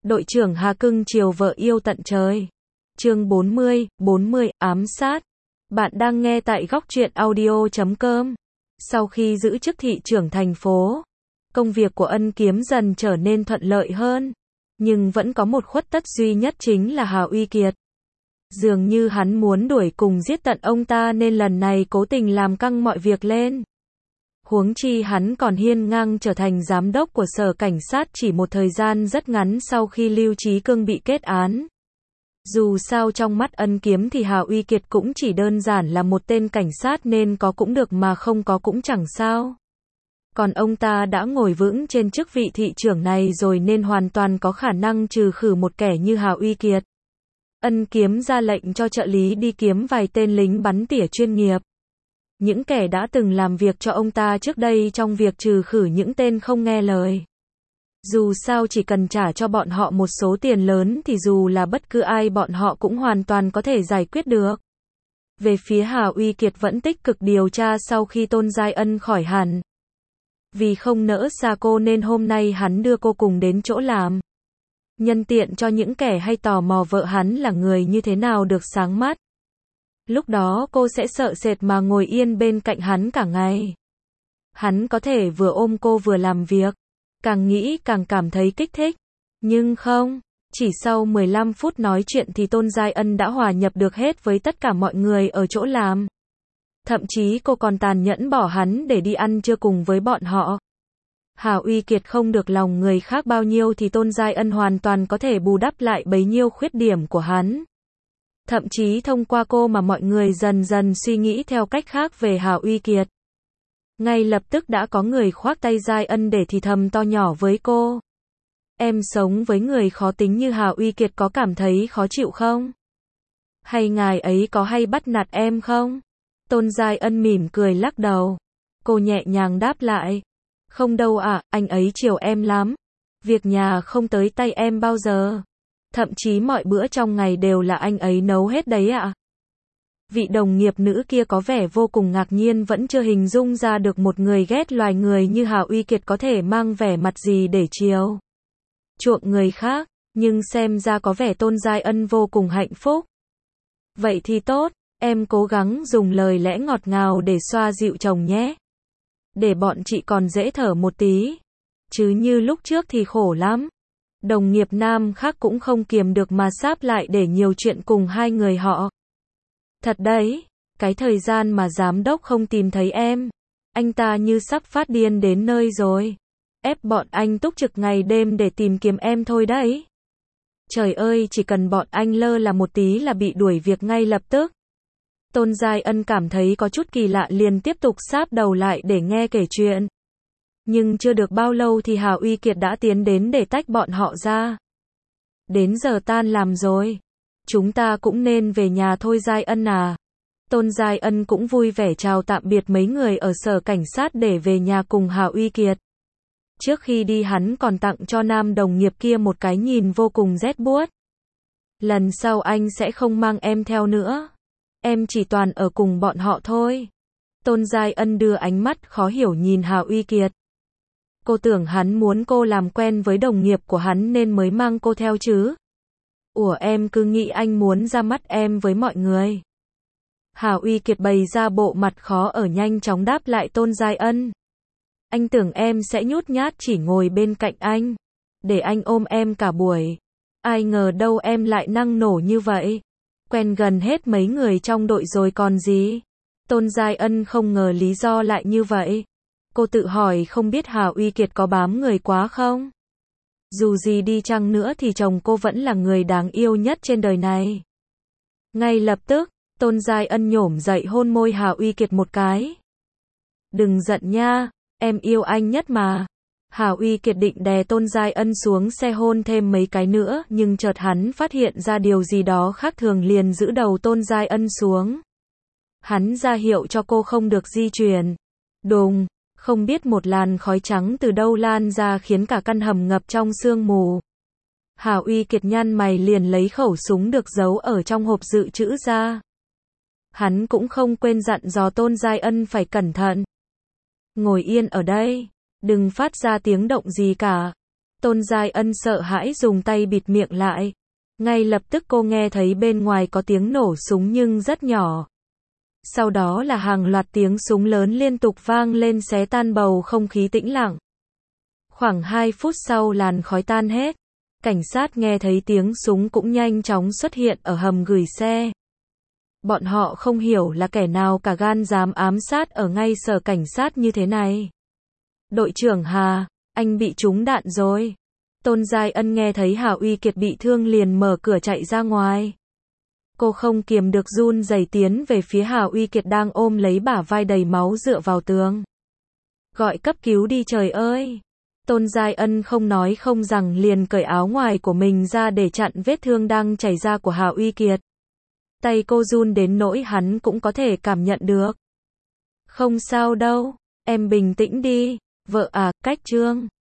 Đội trưởng Hà cưng chiều vợ yêu tận trời. Chương 40, ám sát. Bạn đang nghe tại góc truyện audio.com. Sau khi giữ chức thị trưởng thành phố, công việc của Ân Kiếm dần trở nên thuận lợi hơn. Nhưng vẫn có một khuất tất duy nhất, chính là Hà Uy Kiệt. Dường như hắn muốn đuổi cùng giết tận ông ta nên lần này cố tình làm căng mọi việc lên. Huống chi hắn còn hiên ngang trở thành giám đốc của sở cảnh sát chỉ một thời gian rất ngắn sau khi Lưu Chí Cương bị kết án. Dù sao trong mắt Ân Kiếm thì Hà Uy Kiệt cũng chỉ đơn giản là một tên cảnh sát, nên có cũng được mà không có cũng chẳng sao. Còn ông ta đã ngồi vững trên chức vị thị trưởng này rồi nên hoàn toàn có khả năng trừ khử một kẻ như Hà Uy Kiệt. Ân Kiếm ra lệnh cho trợ lý đi kiếm vài tên lính bắn tỉa chuyên nghiệp. Những kẻ đã từng làm việc cho ông ta trước đây trong việc trừ khử những tên không nghe lời. Dù sao chỉ cần trả cho bọn họ một số tiền lớn thì dù là bất cứ ai bọn họ cũng hoàn toàn có thể giải quyết được. Về phía Hà Uy Kiệt vẫn tích cực điều tra sau khi Tôn Giai Ân khỏi hẳn. Vì không nỡ xa cô nên hôm nay hắn đưa cô cùng đến chỗ làm. Nhân tiện cho những kẻ hay tò mò vợ hắn là người như thế nào được sáng mắt. Lúc đó cô sẽ sợ sệt mà ngồi yên bên cạnh hắn cả ngày. Hắn có thể vừa ôm cô vừa làm việc. Càng nghĩ càng cảm thấy kích thích. Nhưng không, chỉ sau 15 phút nói chuyện thì Tôn Giai Ân đã hòa nhập được hết với tất cả mọi người ở chỗ làm. Thậm chí cô còn tàn nhẫn bỏ hắn để đi ăn trưa cùng với bọn họ. Hà Uy Kiệt không được lòng người khác bao nhiêu thì Tôn Giai Ân hoàn toàn có thể bù đắp lại bấy nhiêu khuyết điểm của hắn. Thậm chí thông qua cô mà mọi người dần dần suy nghĩ theo cách khác về Hà Uy Kiệt. Ngay lập tức đã có người khoác tay Giai Ân để thì thầm to nhỏ với cô. Em sống với người khó tính như Hà Uy Kiệt có cảm thấy khó chịu không? Hay ngài ấy có hay bắt nạt em không? Tôn Giai Ân mỉm cười lắc đầu. Cô nhẹ nhàng đáp lại. Không đâu ạ, anh ấy chiều em lắm. Việc nhà không tới tay em bao giờ. Thậm chí mọi bữa trong ngày đều là anh ấy nấu hết đấy ạ. Vị đồng nghiệp nữ kia có vẻ vô cùng ngạc nhiên, vẫn chưa hình dung ra được một người ghét loài người như Hà Uy Kiệt có thể mang vẻ mặt gì để chiều chuộng người khác, nhưng xem ra có vẻ Tôn Giai Ân vô cùng hạnh phúc. Vậy thì tốt, em cố gắng dùng lời lẽ ngọt ngào để xoa dịu chồng nhé. Để bọn chị còn dễ thở một tí. Chứ như lúc trước thì khổ lắm. Đồng nghiệp nam khác cũng không kiềm được mà sáp lại để nhiều chuyện cùng hai người họ. Thật đấy, cái thời gian mà giám đốc không tìm thấy em, anh ta như sắp phát điên đến nơi rồi. Ép bọn anh túc trực ngày đêm để tìm kiếm em thôi đấy. Trời ơi, chỉ cần bọn anh lơ là một tí là bị đuổi việc ngay lập tức. Tôn Giai Ân cảm thấy có chút kỳ lạ liền tiếp tục sáp đầu lại để nghe kể chuyện. Nhưng chưa được bao lâu thì Hà Uy Kiệt đã tiến đến để tách bọn họ ra. Đến giờ tan làm rồi. Chúng ta cũng nên về nhà thôi Giai Ân à. Tôn Giai Ân cũng vui vẻ chào tạm biệt mấy người ở sở cảnh sát để về nhà cùng Hà Uy Kiệt. Trước khi đi hắn còn tặng cho nam đồng nghiệp kia một cái nhìn vô cùng rét buốt. Lần sau anh sẽ không mang em theo nữa. Em chỉ toàn ở cùng bọn họ thôi. Tôn Giai Ân đưa ánh mắt khó hiểu nhìn Hà Uy Kiệt. Cô tưởng hắn muốn cô làm quen với đồng nghiệp của hắn nên mới mang cô theo chứ. Ủa, em cứ nghĩ anh muốn ra mắt em với mọi người. Hà Uy Kiệt bày ra bộ mặt khó ở, nhanh chóng đáp lại Tôn Giai Ân. Anh tưởng em sẽ nhút nhát chỉ ngồi bên cạnh anh, để anh ôm em cả buổi. Ai ngờ đâu em lại năng nổ như vậy. Quen gần hết mấy người trong đội rồi còn gì. Tôn Giai Ân không ngờ lý do lại như vậy. Cô tự hỏi không biết Hà Uy Kiệt có bám người quá không? Dù gì đi chăng nữa thì chồng cô vẫn là người đáng yêu nhất trên đời này. Ngay lập tức, Tôn Giai Ân nhổm dậy hôn môi Hà Uy Kiệt một cái. Đừng giận nha, em yêu anh nhất mà. Hà Uy Kiệt định đè Tôn Giai Ân xuống xe hôn thêm mấy cái nữa, nhưng chợt hắn phát hiện ra điều gì đó khác thường liền giữ đầu Tôn Giai Ân xuống. Hắn ra hiệu cho cô không được di chuyển. Đùng, không biết một làn khói trắng từ đâu lan ra khiến cả căn hầm ngập trong sương mù. Hà Uy Kiệt nhăn mày liền lấy khẩu súng được giấu ở trong hộp dự trữ ra. Hắn cũng không quên dặn dò Tôn Giai Ân phải cẩn thận. Ngồi yên ở đây, đừng phát ra tiếng động gì cả. Tôn Giai Ân sợ hãi dùng tay bịt miệng lại. Ngay lập tức cô nghe thấy bên ngoài có tiếng nổ súng nhưng rất nhỏ. Sau đó là hàng loạt tiếng súng lớn liên tục vang lên xé tan bầu không khí tĩnh lặng. Khoảng 2 phút sau làn khói tan hết. Cảnh sát nghe thấy tiếng súng cũng nhanh chóng xuất hiện ở hầm gửi xe. Bọn họ không hiểu là kẻ nào cả gan dám ám sát ở ngay sở cảnh sát như thế này. Đội trưởng Hà, anh bị trúng đạn rồi. Tôn Giai Ân nghe thấy Hà Uy Kiệt bị thương liền mở cửa chạy ra ngoài. Cô không kiềm được run rẩy tiến về phía Hà Uy Kiệt đang ôm lấy bả vai đầy máu dựa vào tường. Gọi cấp cứu đi trời ơi. Tôn Giai Ân không nói không rằng liền cởi áo ngoài của mình ra để chặn vết thương đang chảy ra của Hà Uy Kiệt. Tay cô run đến nỗi hắn cũng có thể cảm nhận được. Không sao đâu, em bình tĩnh đi, vợ à, cách Trương.